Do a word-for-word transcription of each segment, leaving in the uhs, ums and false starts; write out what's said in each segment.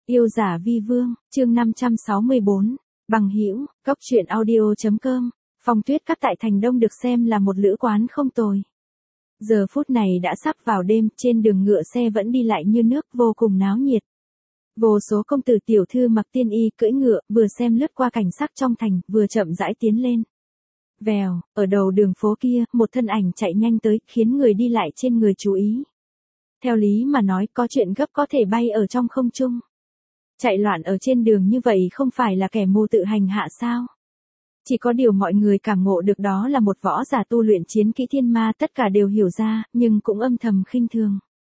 Yêu giả vi vương, chương năm trăm sáu mươi bốn, bằng hữu, góc truyện audio chấm com. Phong Tuyết Các tại Thành Đông được xem là một lữ quán không tồi. Giờ phút này đã sắp vào đêm, trên đường ngựa xe vẫn đi lại như nước, vô cùng náo nhiệt. Vô số công tử tiểu thư mặc tiên y cưỡi ngựa, vừa xem lướt qua cảnh sắc trong thành, vừa chậm rãi tiến lên. Vèo, ở đầu đường phố kia, một thân ảnh chạy nhanh tới, khiến người đi lại trên người chú ý. Theo lý mà nói, có chuyện gấp có thể bay ở trong không trung. Chạy loạn ở trên đường như vậy không phải là kẻ mù tự hành hạ sao? Chỉ có điều mọi người cảm ngộ được đó là một võ giả tu luyện chiến kỹ thiên ma, tất cả đều hiểu ra, nhưng cũng âm thầm khinh thường.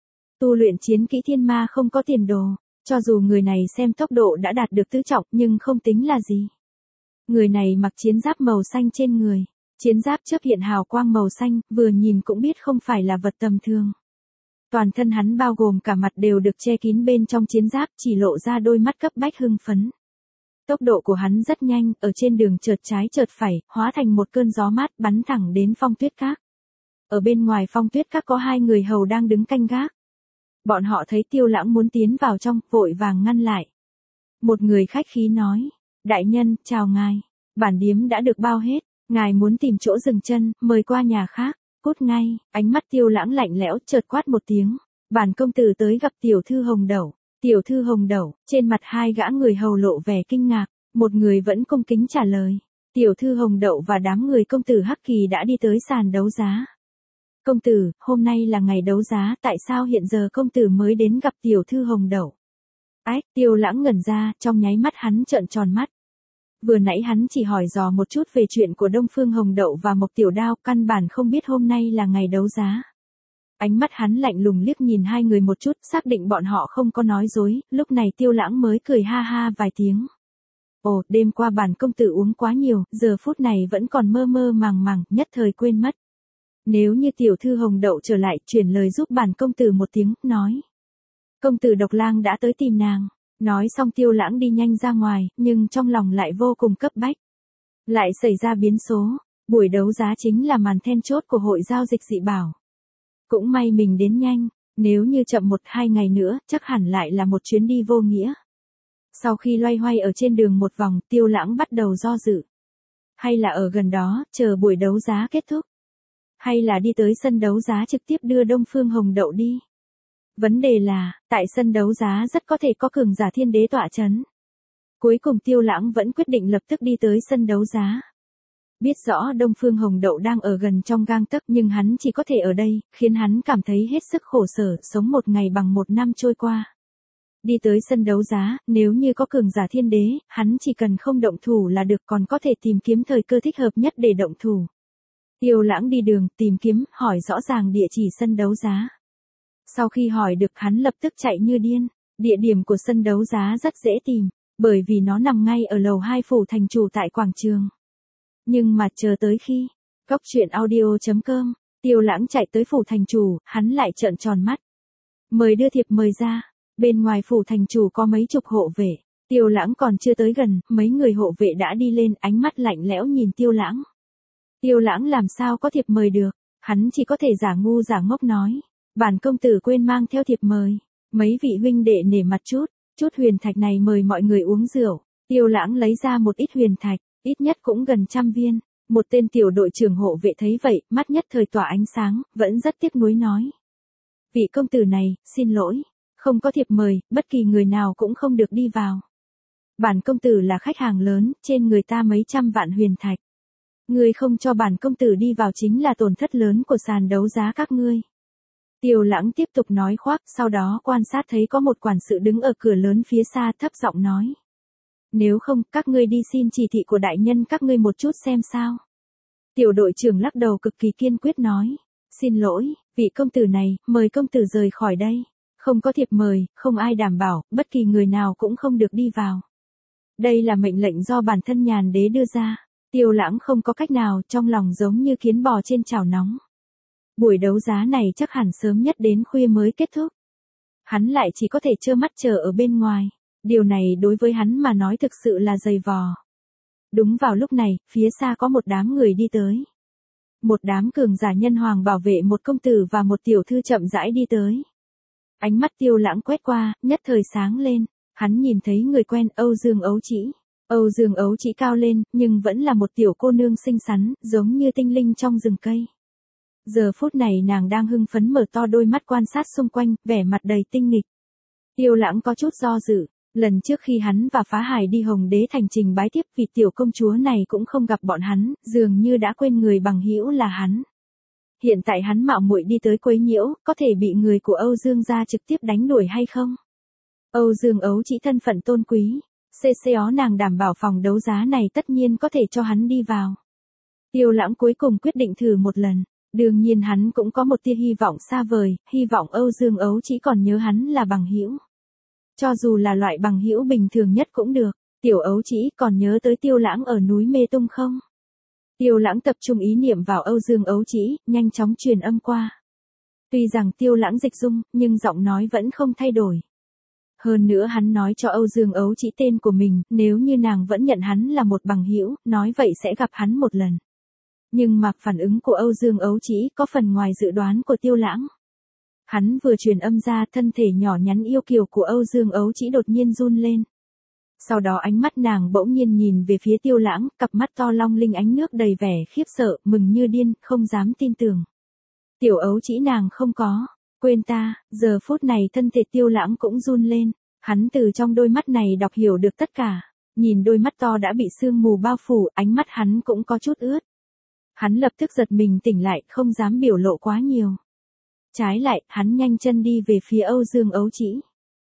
Tu luyện chiến kỹ thiên ma không có tiền đồ, cho dù người này xem tốc độ đã đạt được tứ trọng nhưng không tính là gì. Người này mặc chiến giáp màu xanh trên người, chiến giáp chớp hiện hào quang màu xanh, vừa nhìn cũng biết không phải là vật tầm thường. Toàn thân hắn bao gồm cả mặt đều được che kín bên trong chiến giáp, chỉ lộ ra đôi mắt cấp bách hưng phấn. Tốc độ của hắn rất nhanh, ở trên đường chợt trái chợt phải, hóa thành một cơn gió mát bắn thẳng đến Phong Tuyết Các. Ở bên ngoài Phong Tuyết Các có hai người hầu đang đứng canh gác. Bọn họ thấy Tiêu Lãng muốn tiến vào trong, vội vàng ngăn lại. Một người khách khí nói, đại nhân, chào ngài, bản điếm đã được bao hết, ngài muốn tìm chỗ dừng chân, mời qua nhà khác. Cút ngay, ánh mắt Tiêu Lãng lạnh lẽo, chợt quát một tiếng, bản công tử tới gặp tiểu thư Hồng Đẩu. Tiểu thư Hồng Đẩu, trên mặt hai gã người hầu lộ vẻ kinh ngạc, một người vẫn cung kính trả lời. Tiểu thư Hồng Đẩu và đám người công tử Hắc Kỳ đã đi tới sàn đấu giá. Công tử, hôm nay là ngày đấu giá, tại sao hiện giờ công tử mới đến gặp tiểu thư Hồng Đẩu? Ách, Tiêu Lãng ngẩn ra, trong nháy mắt hắn trợn tròn mắt. Vừa nãy hắn chỉ hỏi dò một chút về chuyện của Đông Phương Hồng Đậu và Mộc Tiểu Đao, căn bản không biết hôm nay là ngày đấu giá. Ánh mắt hắn lạnh lùng liếc nhìn hai người một chút, xác định bọn họ không có nói dối, lúc này Tiêu Lãng mới cười ha ha vài tiếng. Ồ, đêm qua bản công tử uống quá nhiều, giờ phút này vẫn còn mơ mơ màng màng, nhất thời quên mất. Nếu như tiểu thư Hồng Đậu trở lại, chuyển lời giúp bản công tử một tiếng, nói. Công tử Độc Lang đã tới tìm nàng. Nói xong Tiêu Lãng đi nhanh ra ngoài, nhưng trong lòng lại vô cùng cấp bách. Lại xảy ra biến số, buổi đấu giá chính là màn then chốt của hội giao dịch dị bảo. Cũng may mình đến nhanh, nếu như chậm một hai ngày nữa, chắc hẳn lại là một chuyến đi vô nghĩa. Sau khi loay hoay ở trên đường một vòng, Tiêu Lãng bắt đầu do dự. Hay là ở gần đó, chờ buổi đấu giá kết thúc. Hay là đi tới sân đấu giá trực tiếp đưa Đông Phương Hồng Đậu đi. Vấn đề là, tại sân đấu giá rất có thể có cường giả thiên đế tọa chấn. Cuối cùng Tiêu Lãng vẫn quyết định lập tức đi tới sân đấu giá. Biết rõ Đông Phương Hồng Đậu đang ở gần trong gang tấc nhưng hắn chỉ có thể ở đây, khiến hắn cảm thấy hết sức khổ sở, sống một ngày bằng một năm trôi qua. Đi tới sân đấu giá, nếu như có cường giả thiên đế, hắn chỉ cần không động thủ là được, còn có thể tìm kiếm thời cơ thích hợp nhất để động thủ. Tiêu Lãng đi đường, tìm kiếm, hỏi rõ ràng địa chỉ sân đấu giá. Sau khi hỏi được hắn lập tức chạy như điên, địa điểm của sân đấu giá rất dễ tìm, bởi vì nó nằm ngay ở lầu hai phủ thành chủ tại quảng trường. Nhưng mà chờ tới khi, góc truyện audio chấm com, Tiêu Lãng chạy tới phủ thành chủ, hắn lại trợn tròn mắt. Mời đưa thiệp mời ra, bên ngoài phủ thành chủ có mấy chục hộ vệ, Tiêu Lãng còn chưa tới gần, mấy người hộ vệ đã đi lên, ánh mắt lạnh lẽo nhìn Tiêu Lãng. Tiêu Lãng làm sao có thiệp mời được, hắn chỉ có thể giả ngu giả ngốc nói. Bản công tử quên mang theo thiệp mời, mấy vị huynh đệ nể mặt chút, chút huyền thạch này mời mọi người uống rượu. Tiêu Lãng lấy ra một ít huyền thạch, ít nhất cũng gần trăm viên. Một tên tiểu đội trưởng hộ vệ thấy vậy, mắt nhất thời tỏa ánh sáng, vẫn rất tiếc nuối nói. Vị công tử này, xin lỗi, không có thiệp mời, bất kỳ người nào cũng không được đi vào. Bản công tử là khách hàng lớn, trên người ta mấy trăm vạn huyền thạch. Ngươi không cho bản công tử đi vào chính là tổn thất lớn của sàn đấu giá các ngươi. Tiêu Lãng tiếp tục nói khoác, sau đó quan sát thấy có một quản sự đứng ở cửa lớn phía xa, thấp giọng nói. Nếu không, các ngươi đi xin chỉ thị của đại nhân các ngươi một chút xem sao. Tiểu đội trưởng lắc đầu cực kỳ kiên quyết nói. Xin lỗi, vị công tử này, mời công tử rời khỏi đây. Không có thiệp mời, không ai đảm bảo, bất kỳ người nào cũng không được đi vào. Đây là mệnh lệnh do bản thân Nhàn Đế đưa ra. Tiêu Lãng không có cách nào, trong lòng giống như kiến bò trên chảo nóng. Buổi đấu giá này chắc hẳn sớm nhất đến khuya mới kết thúc. Hắn lại chỉ có thể trơ mắt chờ ở bên ngoài. Điều này đối với hắn mà nói thực sự là dày vò. Đúng vào lúc này, phía xa có một đám người đi tới. Một đám cường giả nhân hoàng bảo vệ một công tử và một tiểu thư chậm rãi đi tới. Ánh mắt Tiêu Lãng quét qua, nhất thời sáng lên. Hắn nhìn thấy người quen Âu Dương Ấu Chỉ. Âu Dương Ấu Chỉ cao lên, nhưng vẫn là một tiểu cô nương xinh xắn, giống như tinh linh trong rừng cây. Giờ phút này nàng đang hưng phấn mở to đôi mắt quan sát xung quanh, vẻ mặt đầy tinh nghịch. Tiêu Lãng có chút do dự, lần trước khi hắn và Phá Hải đi Hồng Đế thành trình bái tiếp vị tiểu công chúa này cũng không gặp bọn hắn, dường như đã quên người bằng hữu là hắn. Hiện tại hắn mạo muội đi tới quấy nhiễu, có thể bị người của Âu Dương gia trực tiếp đánh đuổi hay không? Âu Dương Ấu Chỉ thân phận tôn quý, xê xê ó nàng đảm bảo phòng đấu giá này tất nhiên có thể cho hắn đi vào. Tiêu Lãng cuối cùng quyết định thử một lần. Đương nhiên hắn cũng có một tia hy vọng xa vời, hy vọng Âu Dương Ấu Chỉ còn nhớ hắn là bằng hữu. Cho dù là loại bằng hữu bình thường nhất cũng được. Tiểu Ấu Chỉ còn nhớ tới Tiêu Lãng ở núi Mê Tung không? Tiêu Lãng tập trung ý niệm vào Âu Dương Ấu Chỉ, nhanh chóng truyền âm qua. Tuy rằng Tiêu Lãng dịch dung, nhưng giọng nói vẫn không thay đổi. Hơn nữa hắn nói cho Âu Dương Ấu Chỉ tên của mình, nếu như nàng vẫn nhận hắn là một bằng hữu, nói vậy sẽ gặp hắn một lần. Nhưng mà phản ứng của Âu Dương Ấu Chỉ có phần ngoài dự đoán của Tiêu Lãng. Hắn vừa truyền âm ra, thân thể nhỏ nhắn yêu kiều của Âu Dương Ấu Chỉ đột nhiên run lên. Sau đó ánh mắt nàng bỗng nhiên nhìn về phía Tiêu Lãng, cặp mắt to long linh ánh nước đầy vẻ khiếp sợ, mừng như điên, không dám tin tưởng. Tiểu Ấu Chỉ nàng không có, quên ta, giờ phút này thân thể Tiêu Lãng cũng run lên, hắn từ trong đôi mắt này đọc hiểu được tất cả, nhìn đôi mắt to đã bị sương mù bao phủ, ánh mắt hắn cũng có chút ướt. Hắn lập tức giật mình tỉnh lại, không dám biểu lộ quá nhiều. Trái lại, hắn nhanh chân đi về phía Âu Dương Ấu Chỉ.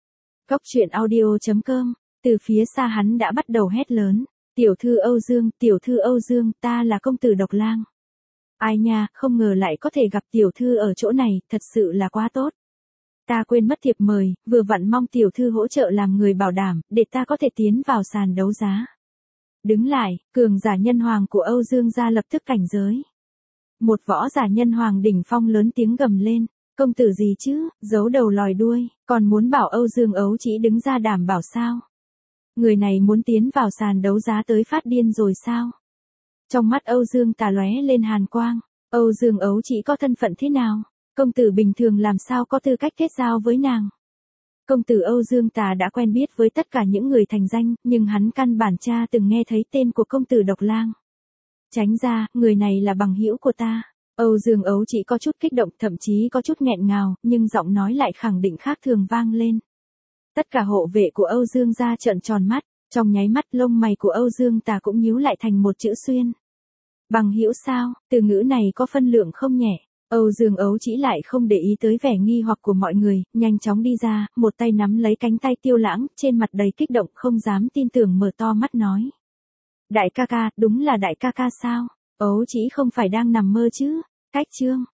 Cốc truyện audio chấm com, từ phía xa hắn đã bắt đầu hét lớn. Tiểu thư Âu Dương, tiểu thư Âu Dương, ta là công tử Độc Lang. Ai nha, không ngờ lại có thể gặp tiểu thư ở chỗ này, thật sự là quá tốt. Ta quên mất thiệp mời, vừa vặn mong tiểu thư hỗ trợ làm người bảo đảm, để ta có thể tiến vào sàn đấu giá. Đứng lại, cường giả nhân hoàng của Âu Dương gia lập tức cảnh giới. Một võ giả nhân hoàng đỉnh phong lớn tiếng gầm lên, công tử gì chứ, giấu đầu lòi đuôi, còn muốn bảo Âu Dương Ấu Chỉ đứng ra đảm bảo sao? Người này muốn tiến vào sàn đấu giá tới phát điên rồi sao? Trong mắt Âu Dương Tà lóe lên hàn quang, Âu Dương Ấu Chỉ có thân phận thế nào? Công tử bình thường làm sao có tư cách kết giao với nàng? Công tử Âu Dương Tà đã quen biết với tất cả những người thành danh, nhưng hắn căn bản cha từng nghe thấy tên của công tử Độc Lang. Tránh ra, người này là bằng hữu của ta. Âu Dương Ấu Chỉ có chút kích động, thậm chí có chút nghẹn ngào, nhưng giọng nói lại khẳng định khác thường vang lên. Tất cả hộ vệ của Âu Dương gia trợn tròn mắt, trong nháy mắt lông mày của Âu Dương Tà cũng nhíu lại thành một chữ xuyên. Bằng hữu sao, từ ngữ này có phân lượng không nhẹ. Âu Dương Ấu Chỉ lại không để ý tới vẻ nghi hoặc của mọi người, nhanh chóng đi ra, một tay nắm lấy cánh tay Tiêu Lãng, trên mặt đầy kích động không dám tin tưởng mở to mắt nói. Đại ca ca, đúng là đại ca ca sao? Ấu Chỉ không phải đang nằm mơ chứ? Cách chương.